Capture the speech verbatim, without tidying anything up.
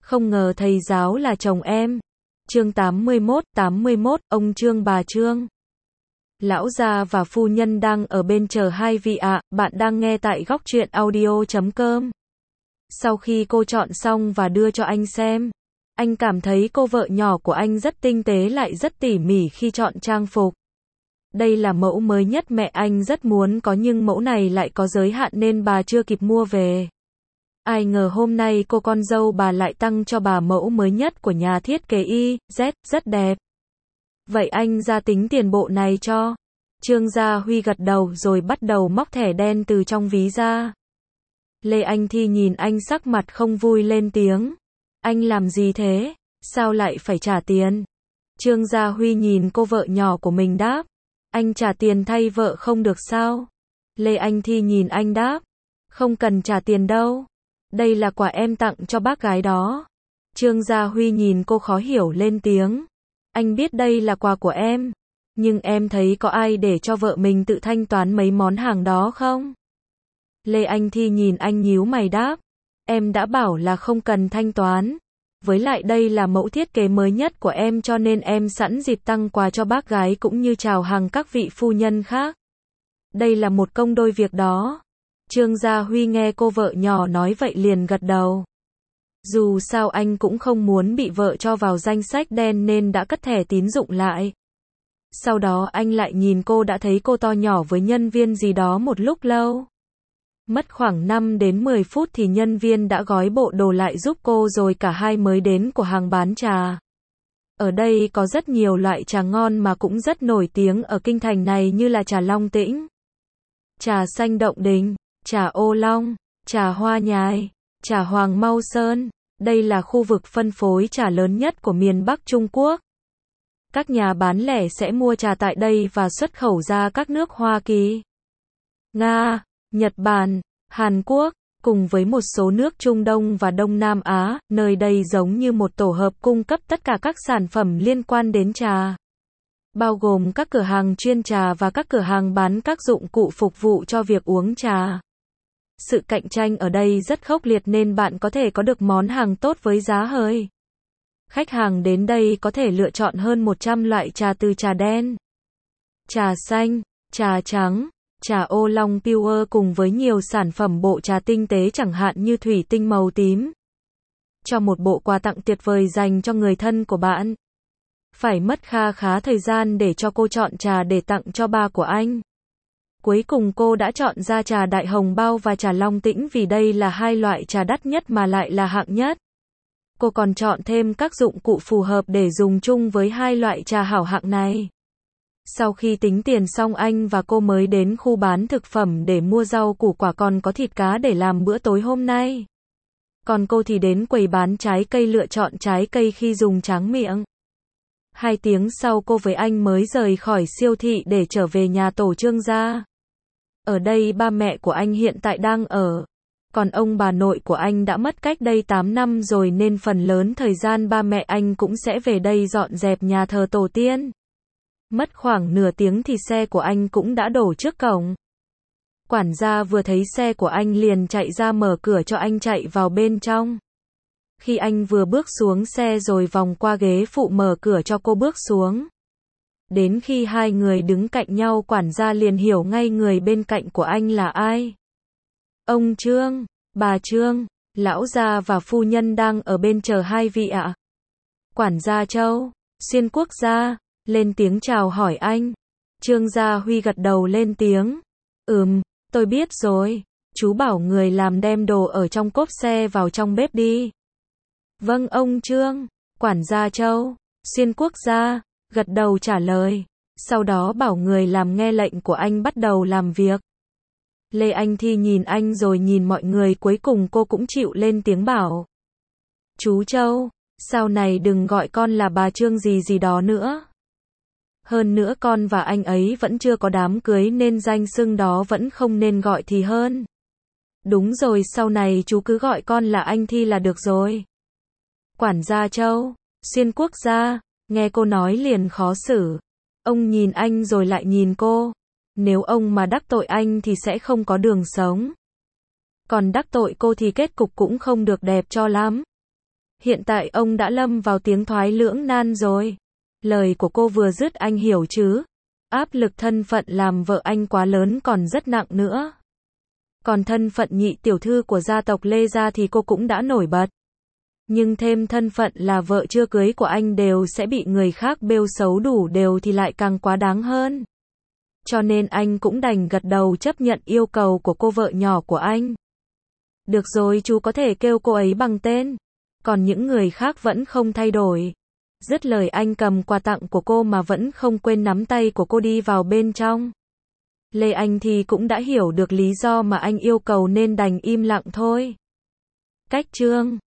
Không ngờ thầy giáo là chồng em. Chương tám mươi mốt, tám mươi mốt, ông Trương bà Trương. Lão gia và phu nhân đang ở bên chờ hai vị ạ, bạn đang nghe tại góc truyện audio chấm com. Sau khi cô chọn xong và đưa cho anh xem, anh cảm thấy cô vợ nhỏ của anh rất tinh tế lại rất tỉ mỉ khi chọn trang phục. Đây là mẫu mới nhất mẹ anh rất muốn có nhưng mẫu này lại có giới hạn nên bà chưa kịp mua về. Ai ngờ hôm nay cô con dâu bà lại tăng cho bà mẫu mới nhất của nhà thiết kế Y, Z, rất đẹp. Vậy anh ra tính tiền bộ này cho. Trương Gia Huy gật đầu rồi bắt đầu móc thẻ đen từ trong ví ra. Lê Anh Thi nhìn anh sắc mặt không vui lên tiếng. Anh làm gì thế? Sao lại phải trả tiền? Trương Gia Huy nhìn cô vợ nhỏ của mình đáp. Anh trả tiền thay vợ không được sao? Lê Anh Thi nhìn anh đáp. Không cần trả tiền đâu. Đây là quà em tặng cho bác gái đó. Trương Gia Huy nhìn cô khó hiểu lên tiếng. Anh biết đây là quà của em. Nhưng em thấy có ai để cho vợ mình tự thanh toán mấy món hàng đó không? Lê Anh Thi nhìn anh nhíu mày đáp. Em đã bảo là không cần thanh toán. Với lại đây là mẫu thiết kế mới nhất của em cho nên em sẵn dịp tăng quà cho bác gái cũng như chào hàng các vị phu nhân khác. Đây là một công đôi việc đó. Trương Gia Huy nghe cô vợ nhỏ nói vậy liền gật đầu. Dù sao anh cũng không muốn bị vợ cho vào danh sách đen nên đã cất thẻ tín dụng lại. Sau đó anh lại nhìn cô đã thấy cô to nhỏ với nhân viên gì đó một lúc lâu. Mất khoảng năm đến mười phút thì nhân viên đã gói bộ đồ lại giúp cô rồi cả hai mới đến của hàng bán trà. Ở đây có rất nhiều loại trà ngon mà cũng rất nổi tiếng ở kinh thành này như là trà Long Tĩnh, trà xanh Động Đình, trà Ô Long, trà Hoa Nhài, trà Hoàng Mau Sơn. Đây là khu vực phân phối trà lớn nhất của miền Bắc Trung Quốc. Các nhà bán lẻ sẽ mua trà tại đây và xuất khẩu ra các nước Hoa Kỳ, Nga, Nhật Bản, Hàn Quốc, cùng với một số nước Trung Đông và Đông Nam Á. Nơi đây giống như một tổ hợp cung cấp tất cả các sản phẩm liên quan đến trà, bao gồm các cửa hàng chuyên trà và các cửa hàng bán các dụng cụ phục vụ cho việc uống trà. Sự cạnh tranh ở đây rất khốc liệt nên bạn có thể có được món hàng tốt với giá hời. Khách hàng đến đây có thể lựa chọn hơn một trăm loại trà từ trà đen, trà xanh, trà trắng, trà Ô Long Pure cùng với nhiều sản phẩm bộ trà tinh tế chẳng hạn như thủy tinh màu tím. Cho một bộ quà tặng tuyệt vời dành cho người thân của bạn. Phải mất kha khá thời gian để cho cô chọn trà để tặng cho ba của anh. Cuối cùng cô đã chọn ra trà Đại Hồng Bao và trà Long Tĩnh vì đây là hai loại trà đắt nhất mà lại là hạng nhất. Cô còn chọn thêm các dụng cụ phù hợp để dùng chung với hai loại trà hảo hạng này. Sau khi tính tiền xong anh và cô mới đến khu bán thực phẩm để mua rau củ quả còn có thịt cá để làm bữa tối hôm nay. Còn cô thì đến quầy bán trái cây lựa chọn trái cây khi dùng tráng miệng. Hai tiếng sau cô với anh mới rời khỏi siêu thị để trở về nhà tổ Trương gia. Ở đây ba mẹ của anh hiện tại đang ở. Còn ông bà nội của anh đã mất cách đây tám năm rồi nên phần lớn thời gian ba mẹ anh cũng sẽ về đây dọn dẹp nhà thờ tổ tiên. Mất khoảng nửa tiếng thì xe của anh cũng đã đổ trước cổng. Quản gia vừa thấy xe của anh liền chạy ra mở cửa cho anh chạy vào bên trong. Khi anh vừa bước xuống xe rồi vòng qua ghế phụ mở cửa cho cô bước xuống. Đến khi hai người đứng cạnh nhau quản gia liền hiểu ngay người bên cạnh của anh là ai. Ông Trương, bà Trương, lão gia và phu nhân đang ở bên chờ hai vị ạ. Quản gia Châu, Xuyên Quốc gia, lên tiếng chào hỏi anh. Trương Gia Huy gật đầu lên tiếng. Ừm, tôi biết rồi, chú bảo người làm đem đồ ở trong cốp xe vào trong bếp đi. Vâng ông Trương, quản gia Châu, Xuyên Quốc gia, gật đầu trả lời. Sau đó bảo người làm nghe lệnh của anh bắt đầu làm việc. Lê Anh Thi nhìn anh rồi nhìn mọi người cuối cùng cô cũng chịu lên tiếng bảo. Chú Châu, sau này đừng gọi con là bà Trương gì gì đó nữa. Hơn nữa con và anh ấy vẫn chưa có đám cưới nên danh xưng đó vẫn không nên gọi thì hơn. Đúng rồi sau này chú cứ gọi con là anh Thi là được rồi. Quản gia Châu, Xuyên Quốc gia, nghe cô nói liền khó xử. Ông nhìn anh rồi lại nhìn cô. Nếu ông mà đắc tội anh thì sẽ không có đường sống. Còn đắc tội cô thì kết cục cũng không được đẹp cho lắm. Hiện tại ông đã lâm vào tiếng thoái lưỡng nan rồi. Lời của cô vừa dứt anh hiểu chứ. Áp lực thân phận làm vợ anh quá lớn còn rất nặng nữa. Còn thân phận nhị tiểu thư của gia tộc Lê gia thì cô cũng đã nổi bật. Nhưng thêm thân phận là vợ chưa cưới của anh đều sẽ bị người khác bêu xấu đủ đều thì lại càng quá đáng hơn. Cho nên anh cũng đành gật đầu chấp nhận yêu cầu của cô vợ nhỏ của anh. Được rồi, chú có thể kêu cô ấy bằng tên. Còn những người khác vẫn không thay đổi. Dứt lời anh cầm quà tặng của cô mà vẫn không quên nắm tay của cô đi vào bên trong. Lê Anh thì cũng đã hiểu được lý do mà anh yêu cầu nên đành im lặng thôi. Cách chương